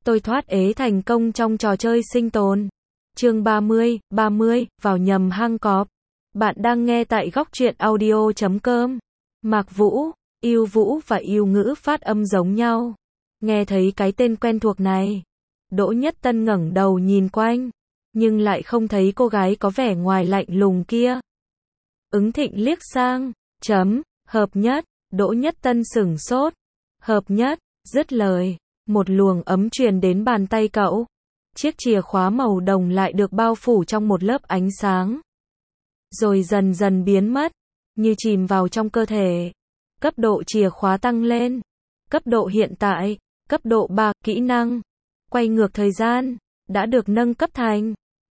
Tôi thoát ế thành công trong trò chơi sinh tồn. Chương 30, vào nhầm hang cọp. Bạn đang nghe tại góc truyện audio.com. Mạc Vũ, Yêu Vũ và Yêu Ngữ phát âm giống nhau. Nghe thấy cái tên quen thuộc này, Đỗ Nhất Tân ngẩng đầu nhìn quanh, nhưng lại không thấy cô gái có vẻ ngoài lạnh lùng kia. Ứng Thịnh liếc sang, hợp nhất, Đỗ Nhất Tân sửng sốt. Hợp nhất, dứt lời, một luồng ấm truyền đến bàn tay cậu. Chiếc chìa khóa màu đồng lại được bao phủ trong một lớp ánh sáng, rồi dần dần biến mất, như chìm vào trong cơ thể. Cấp độ chìa khóa tăng lên. Cấp độ hiện tại, cấp độ 3, kỹ năng quay ngược thời gian, đã được nâng cấp thành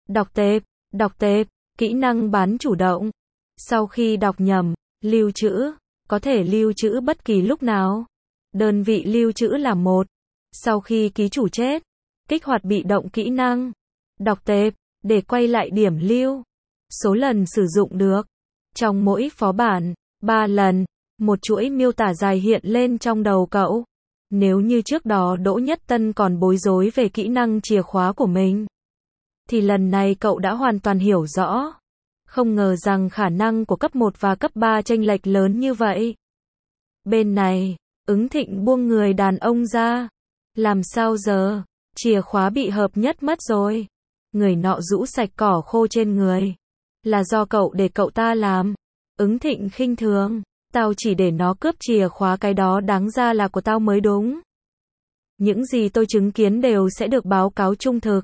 đọc tệp, kỹ năng bán chủ động. Sau khi đọc nhầm, lưu trữ, có thể lưu trữ bất kỳ lúc nào. Đơn vị lưu trữ là 1. Sau khi ký chủ chết, kích hoạt bị động kỹ năng đọc tệp để quay lại điểm lưu. Số lần sử dụng được trong mỗi phó bản 3 lần. Một chuỗi miêu tả dài hiện lên trong đầu cậu. Nếu như trước đó Đỗ Nhất Tân còn bối rối về kỹ năng chìa khóa của mình, thì lần này cậu đã hoàn toàn hiểu rõ. Không ngờ rằng khả năng của cấp 1 và cấp 3 chênh lệch lớn như vậy. Bên này, Ứng Thịnh buông người đàn ông ra. Làm sao giờ? Chìa khóa bị hợp nhất mất rồi. Người nọ rũ sạch cỏ khô trên người. Là do cậu để cậu ta làm. Ứng Thịnh khinh thường. Tao chỉ để nó cướp chìa khóa, cái đó đáng ra là của tao mới đúng. Những gì tôi chứng kiến đều sẽ được báo cáo trung thực.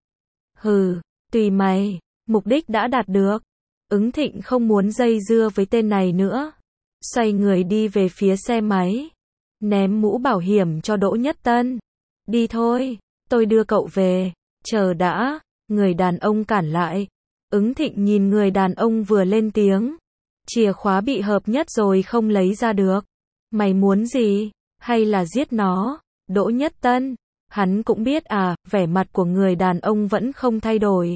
Hừ, tùy mày, mục đích đã đạt được. Ứng Thịnh không muốn dây dưa với tên này nữa. Xoay người đi về phía xe máy. Ném mũ bảo hiểm cho Đỗ Nhất Tân. Đi thôi, tôi đưa cậu về. Chờ đã, người đàn ông cản lại. Ứng Thịnh nhìn người đàn ông vừa lên tiếng. Chìa khóa bị hợp nhất rồi không lấy ra được. Mày muốn gì? Hay là giết nó? Đỗ Nhất Tân. Hắn cũng biết à, vẻ mặt của người đàn ông vẫn không thay đổi.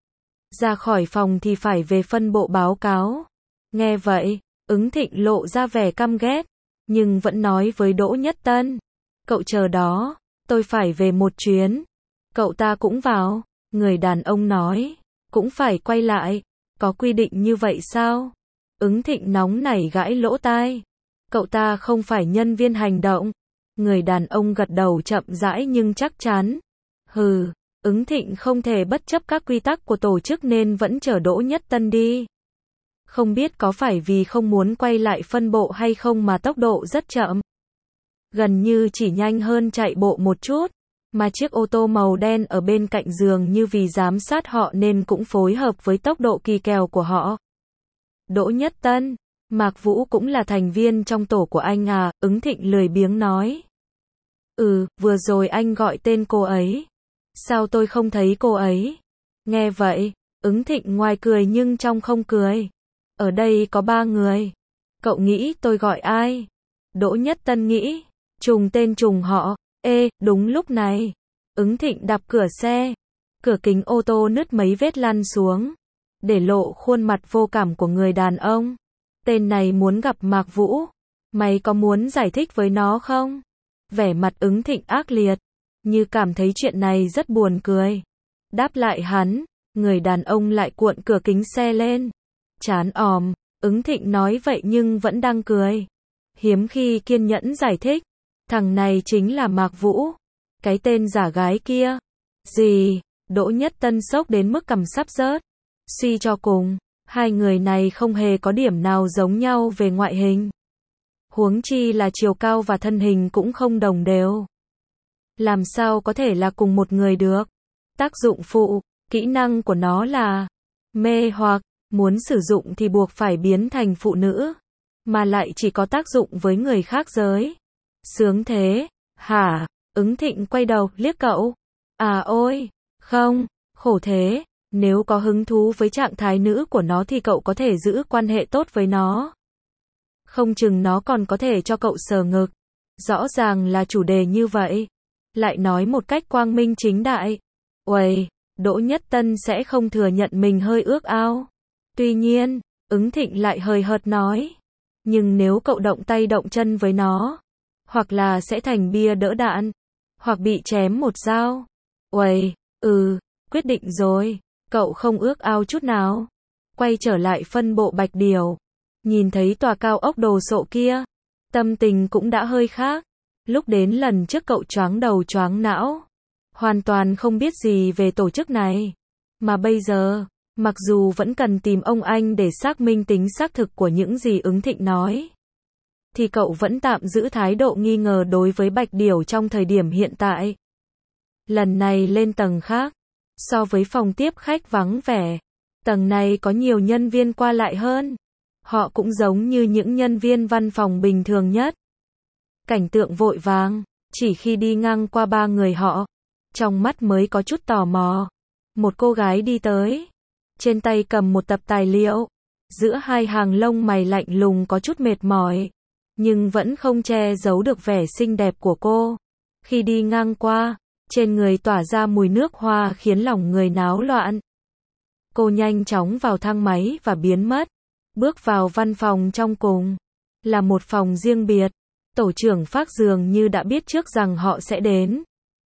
Ra khỏi phòng thì phải về phân bộ báo cáo. Nghe vậy, Ứng Thịnh lộ ra vẻ căm ghét, nhưng vẫn nói với Đỗ Nhất Tân. Cậu chờ đó, tôi phải về một chuyến. Cậu ta cũng vào. Người đàn ông nói, cũng phải quay lại. Có quy định như vậy sao? Ứng Thịnh nóng nảy gãi lỗ tai. Cậu ta không phải nhân viên hành động. Người đàn ông gật đầu chậm rãi nhưng chắc chắn. Hừ, Ứng Thịnh không thể bất chấp các quy tắc của tổ chức nên vẫn chở Đỗ Nhất Tân đi. Không biết có phải vì không muốn quay lại phân bộ hay không mà tốc độ rất chậm. Gần như chỉ nhanh hơn chạy bộ một chút. Mà chiếc ô tô màu đen ở bên cạnh giường như vì giám sát họ nên cũng phối hợp với tốc độ kỳ kèo của họ. Đỗ Nhất Tân, Mạc Vũ cũng là thành viên trong tổ của anh à? Ứng Thịnh lười biếng nói. Vừa rồi anh gọi tên cô ấy. Sao tôi không thấy cô ấy? Nghe vậy, Ứng Thịnh ngoài cười nhưng trong không cười. Ở đây có 3 người. Cậu nghĩ tôi gọi ai? Đỗ Nhất Tân nghĩ. Trùng tên trùng họ. Đúng lúc này, Ứng Thịnh đạp cửa xe. Cửa kính ô tô nứt mấy vết lăn xuống, để lộ khuôn mặt vô cảm của người đàn ông. Tên này muốn gặp Mạc Vũ. Mày có muốn giải thích với nó không? Vẻ mặt Ứng Thịnh ác liệt, như cảm thấy chuyện này rất buồn cười. Đáp lại hắn, người đàn ông lại cuộn cửa kính xe lên. Chán òm, Ứng Thịnh nói vậy nhưng vẫn đang cười. Hiếm khi kiên nhẫn giải thích. Thằng này chính là Mạc Vũ. Cái tên giả gái kia. Gì? Đỗ Nhất Tân sốc đến mức cằm sắp rớt. Suy cho cùng, hai người này không hề có điểm nào giống nhau về ngoại hình. Huống chi là chiều cao và thân hình cũng không đồng đều. Làm sao có thể là cùng một người được? Tác dụng phụ, kỹ năng của nó là mê hoặc, muốn sử dụng thì buộc phải biến thành phụ nữ, mà lại chỉ có tác dụng với người khác giới. Sướng thế, hả? Ứng Thịnh quay đầu, liếc cậu. À ôi, không, khổ thế. Nếu có hứng thú với trạng thái nữ của nó thì cậu có thể giữ quan hệ tốt với nó. Không chừng nó còn có thể cho cậu sờ ngực. Rõ ràng là chủ đề như vậy. Lại nói một cách quang minh chính đại. Uầy, Đỗ Nhất Tân sẽ không thừa nhận mình hơi ước ao. Tuy nhiên, Ứng Thịnh lại hời hợt nói. Nhưng nếu cậu động tay động chân với nó, hoặc là sẽ thành bia đỡ đạn, hoặc bị chém một dao. Uầy, quyết định rồi. Cậu không ước ao chút nào. Quay trở lại phân bộ Bạch Điểu. Nhìn thấy tòa cao ốc đồ sộ kia. Tâm tình cũng đã hơi khác. Lúc đến lần trước cậu choáng đầu choáng não. Hoàn toàn không biết gì về tổ chức này. Mà bây giờ, mặc dù vẫn cần tìm ông anh để xác minh tính xác thực của những gì Ứng Thịnh nói, thì cậu vẫn tạm giữ thái độ nghi ngờ đối với Bạch Điểu trong thời điểm hiện tại. Lần này lên tầng khác. So với phòng tiếp khách vắng vẻ, tầng này có nhiều nhân viên qua lại hơn. Họ cũng giống như những nhân viên văn phòng bình thường nhất. Cảnh tượng vội vàng, chỉ khi đi ngang qua ba người họ, trong mắt mới có chút tò mò. Một cô gái đi tới, trên tay cầm một tập tài liệu, giữa hai hàng lông mày lạnh lùng có chút mệt mỏi, nhưng vẫn không che giấu được vẻ xinh đẹp của cô. Khi đi ngang qua, trên người tỏa ra mùi nước hoa khiến lòng người náo loạn. Cô nhanh chóng vào thang máy và biến mất. Bước vào văn phòng trong cùng, là một phòng riêng biệt. Tổ trưởng Phác dường như đã biết trước rằng họ sẽ đến.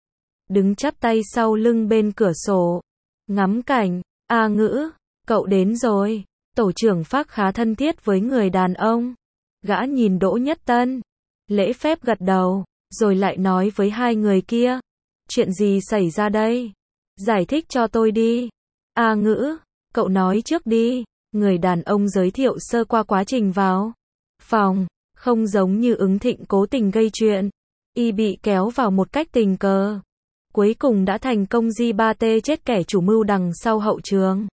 Đứng chắp tay sau lưng bên cửa sổ, ngắm cảnh. A Ngữ, cậu đến rồi. Tổ trưởng Phác khá thân thiết với người đàn ông. Gã nhìn Đỗ Nhất Tân, lễ phép gật đầu, rồi lại nói với hai người kia. Chuyện gì xảy ra đây? Giải thích cho tôi đi. A Ngữ, cậu nói trước đi. Người đàn ông giới thiệu sơ qua quá trình vào phòng. Không giống như Ứng Thịnh cố tình gây chuyện. Y bị kéo vào một cách tình cờ. Cuối cùng đã thành công G3T chết kẻ chủ mưu đằng sau hậu trường.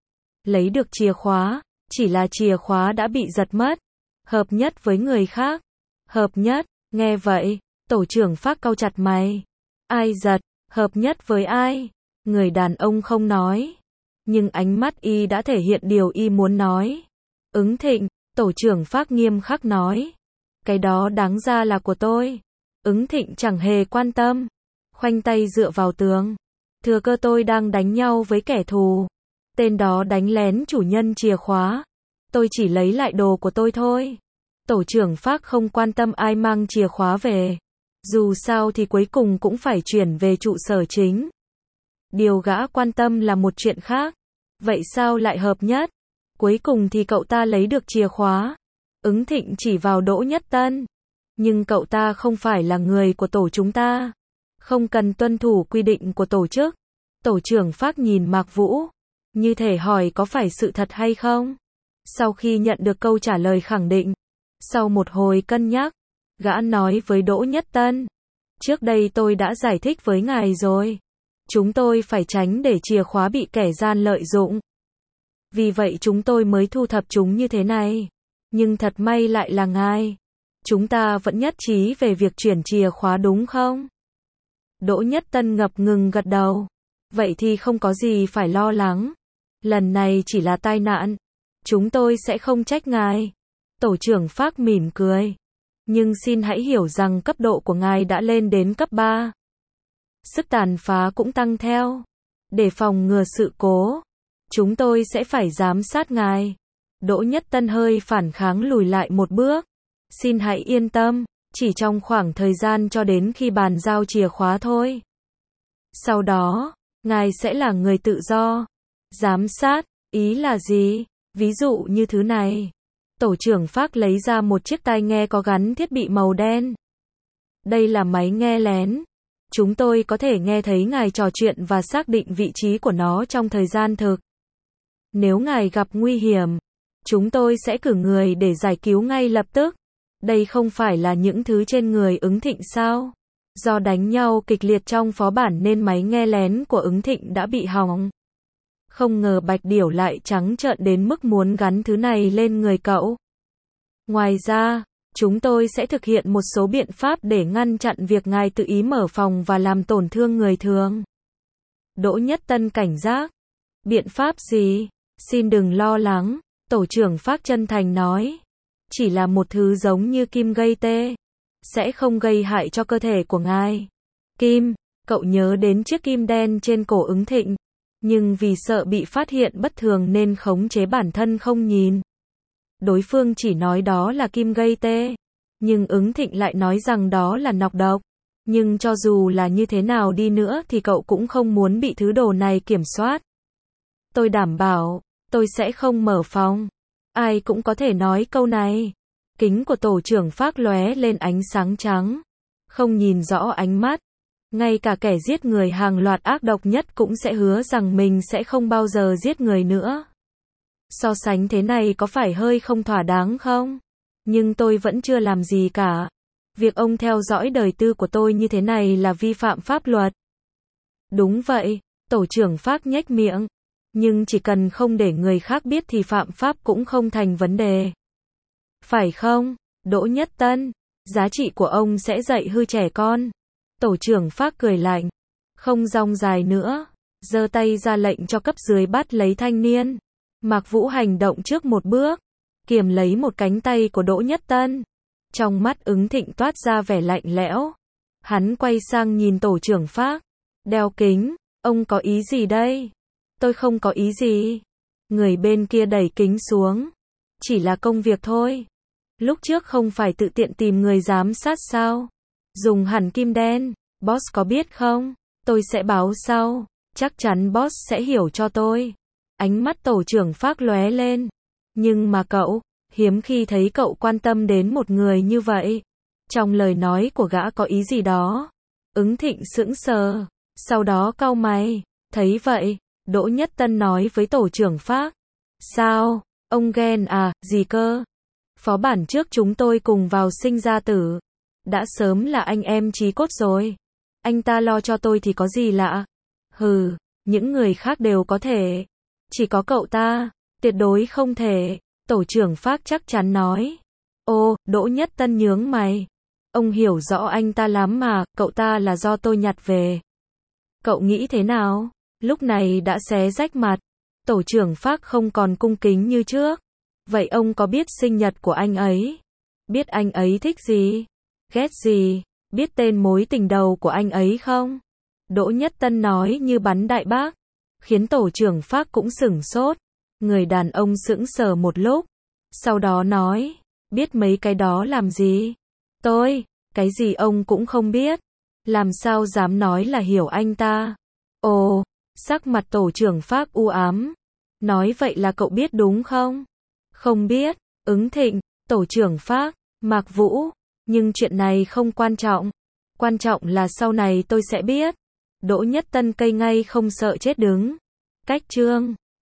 Lấy được chìa khóa, chỉ là chìa khóa đã bị giật mất. Hợp nhất với người khác. Hợp nhất, nghe vậy, tổ trưởng Phác cau chặt mày. Ai giật, hợp nhất với ai? Người đàn ông không nói. Nhưng ánh mắt y đã thể hiện điều y muốn nói. Ứng Thịnh, tổ trưởng Phác nghiêm khắc nói. Cái đó đáng ra là của tôi. Ứng Thịnh chẳng hề quan tâm. Khoanh tay dựa vào tường. Thừa cơ tôi đang đánh nhau với kẻ thù. Tên đó đánh lén chủ nhân chìa khóa. Tôi chỉ lấy lại đồ của tôi thôi. Tổ trưởng Phác không quan tâm ai mang chìa khóa về. Dù sao thì cuối cùng cũng phải chuyển về trụ sở chính. Điều gã quan tâm là một chuyện khác. Vậy sao lại hợp nhất? Cuối cùng thì cậu ta lấy được chìa khóa. Ứng Thịnh chỉ vào Đỗ Nhất Tân. Nhưng cậu ta không phải là người của tổ chúng ta. Không cần tuân thủ quy định của tổ chức. Tổ trưởng Phác nhìn Mạc Vũ. Như thể hỏi có phải sự thật hay không? Sau khi nhận được câu trả lời khẳng định. Sau một hồi cân nhắc, gã nói với Đỗ Nhất Tân. Trước đây tôi đã giải thích với ngài rồi. Chúng tôi phải tránh để chìa khóa bị kẻ gian lợi dụng. Vì vậy chúng tôi mới thu thập chúng như thế này. Nhưng thật may lại là ngài. Chúng ta vẫn nhất trí về việc chuyển chìa khóa đúng không? Đỗ Nhất Tân ngập ngừng gật đầu. Vậy thì không có gì phải lo lắng. Lần này chỉ là tai nạn. Chúng tôi sẽ không trách ngài. Tổ trưởng Phác mỉm cười. Nhưng xin hãy hiểu rằng cấp độ của ngài đã lên đến cấp 3. Sức tàn phá cũng tăng theo. Để phòng ngừa sự cố, chúng tôi sẽ phải giám sát ngài. Đỗ Nhất Tân hơi phản kháng lùi lại một bước. Xin hãy yên tâm, chỉ trong khoảng thời gian cho đến khi bàn giao chìa khóa thôi. Sau đó, ngài sẽ là người tự do. Giám sát, ý là gì? Ví dụ như thứ này. Tổ trưởng Phác lấy ra một chiếc tai nghe có gắn thiết bị màu đen. Đây là máy nghe lén. Chúng tôi có thể nghe thấy ngài trò chuyện và xác định vị trí của nó trong thời gian thực. Nếu ngài gặp nguy hiểm, chúng tôi sẽ cử người để giải cứu ngay lập tức. Đây không phải là những thứ trên người Ứng Thịnh sao? Do đánh nhau kịch liệt trong phó bản nên máy nghe lén của Ứng Thịnh đã bị hỏng. Không ngờ Bạch Điểu lại trắng trợn đến mức muốn gắn thứ này lên người cậu. Ngoài ra, chúng tôi sẽ thực hiện một số biện pháp để ngăn chặn việc ngài tự ý mở phòng và làm tổn thương người thường. Đỗ Nhất Tân cảnh giác. Biện pháp gì? Xin đừng lo lắng, tổ trưởng Phác chân thành nói. Chỉ là một thứ giống như kim gây tê. Sẽ không gây hại cho cơ thể của ngài. Kim, cậu nhớ đến chiếc kim đen trên cổ Ứng Thịnh. Nhưng vì sợ bị phát hiện bất thường nên khống chế bản thân không nhìn. Đối phương chỉ nói đó là kim gây tê. Nhưng Ứng Thịnh lại nói rằng đó là nọc độc. Nhưng cho dù là như thế nào đi nữa thì cậu cũng không muốn bị thứ đồ này kiểm soát. Tôi đảm bảo, tôi sẽ không mở phòng. Ai cũng có thể nói câu này. Kính của tổ trưởng Phác lóe lên ánh sáng trắng. Không nhìn rõ ánh mắt. Ngay cả kẻ giết người hàng loạt ác độc nhất cũng sẽ hứa rằng mình sẽ không bao giờ giết người nữa. So sánh thế này có phải hơi không thỏa đáng không? Nhưng tôi vẫn chưa làm gì cả. Việc ông theo dõi đời tư của tôi như thế này là vi phạm pháp luật. Đúng vậy, tổ trưởng Phác nhếch miệng. Nhưng chỉ cần không để người khác biết thì phạm pháp cũng không thành vấn đề. Phải không, Đỗ Nhất Tân? Giá trị của ông sẽ dạy hư trẻ con. Tổ trưởng Phác cười lạnh. Không rong dài nữa. Giơ tay ra lệnh cho cấp dưới bắt lấy thanh niên. Mạc Vũ hành động trước một bước. Kiềm lấy một cánh tay của Đỗ Nhất Tân. Trong mắt Ứng Thịnh toát ra vẻ lạnh lẽo. Hắn quay sang nhìn tổ trưởng Phác. Đeo kính, ông có ý gì đây? Tôi không có ý gì. Người bên kia đẩy kính xuống. Chỉ là công việc thôi. Lúc trước không phải tự tiện tìm người giám sát sao? Dùng hẳn kim đen. Boss có biết không? Tôi sẽ báo sau. Chắc chắn boss sẽ hiểu cho tôi. Ánh mắt tổ trưởng Phác lóe lên. Nhưng mà cậu, hiếm khi thấy cậu quan tâm đến một người như vậy. Trong lời nói của gã có ý gì đó. Ứng Thịnh sững sờ. Sau đó cau mày. Thấy vậy, Đỗ Nhất Tân nói với tổ trưởng Phác. Sao? Ông ghen à, gì cơ? Phó bản trước chúng tôi cùng vào sinh ra tử. Đã sớm là anh em chí cốt rồi. Anh ta lo cho tôi thì có gì lạ? Hừ, những người khác đều có thể. Chỉ có cậu ta, tuyệt đối không thể. Tổ trưởng Phác chắc chắn nói. Ô, Đỗ Nhất Tân nhướng mày. Ông hiểu rõ anh ta lắm mà, cậu ta là do tôi nhặt về. Cậu nghĩ thế nào? Lúc này đã xé rách mặt. Tổ trưởng Phác không còn cung kính như trước. Vậy ông có biết sinh nhật của anh ấy? Biết anh ấy thích gì? Ghét gì? Biết tên mối tình đầu của anh ấy không? Đỗ Nhất Tân nói như bắn đại bác. Khiến tổ trưởng Phác cũng sửng sốt. Người đàn ông sững sờ một lúc. Sau đó nói. Biết mấy cái đó làm gì? Cái gì ông cũng không biết. Làm sao dám nói là hiểu anh ta? Ồ, sắc mặt tổ trưởng Phác u ám. Nói vậy là cậu biết đúng không? Không biết. Ứng Thịnh, tổ trưởng Phác, Mạc Vũ. Nhưng chuyện này không quan trọng. Quan trọng là sau này tôi sẽ biết. Đỗ Nhất Tân cây ngay không sợ chết đứng. Cách chương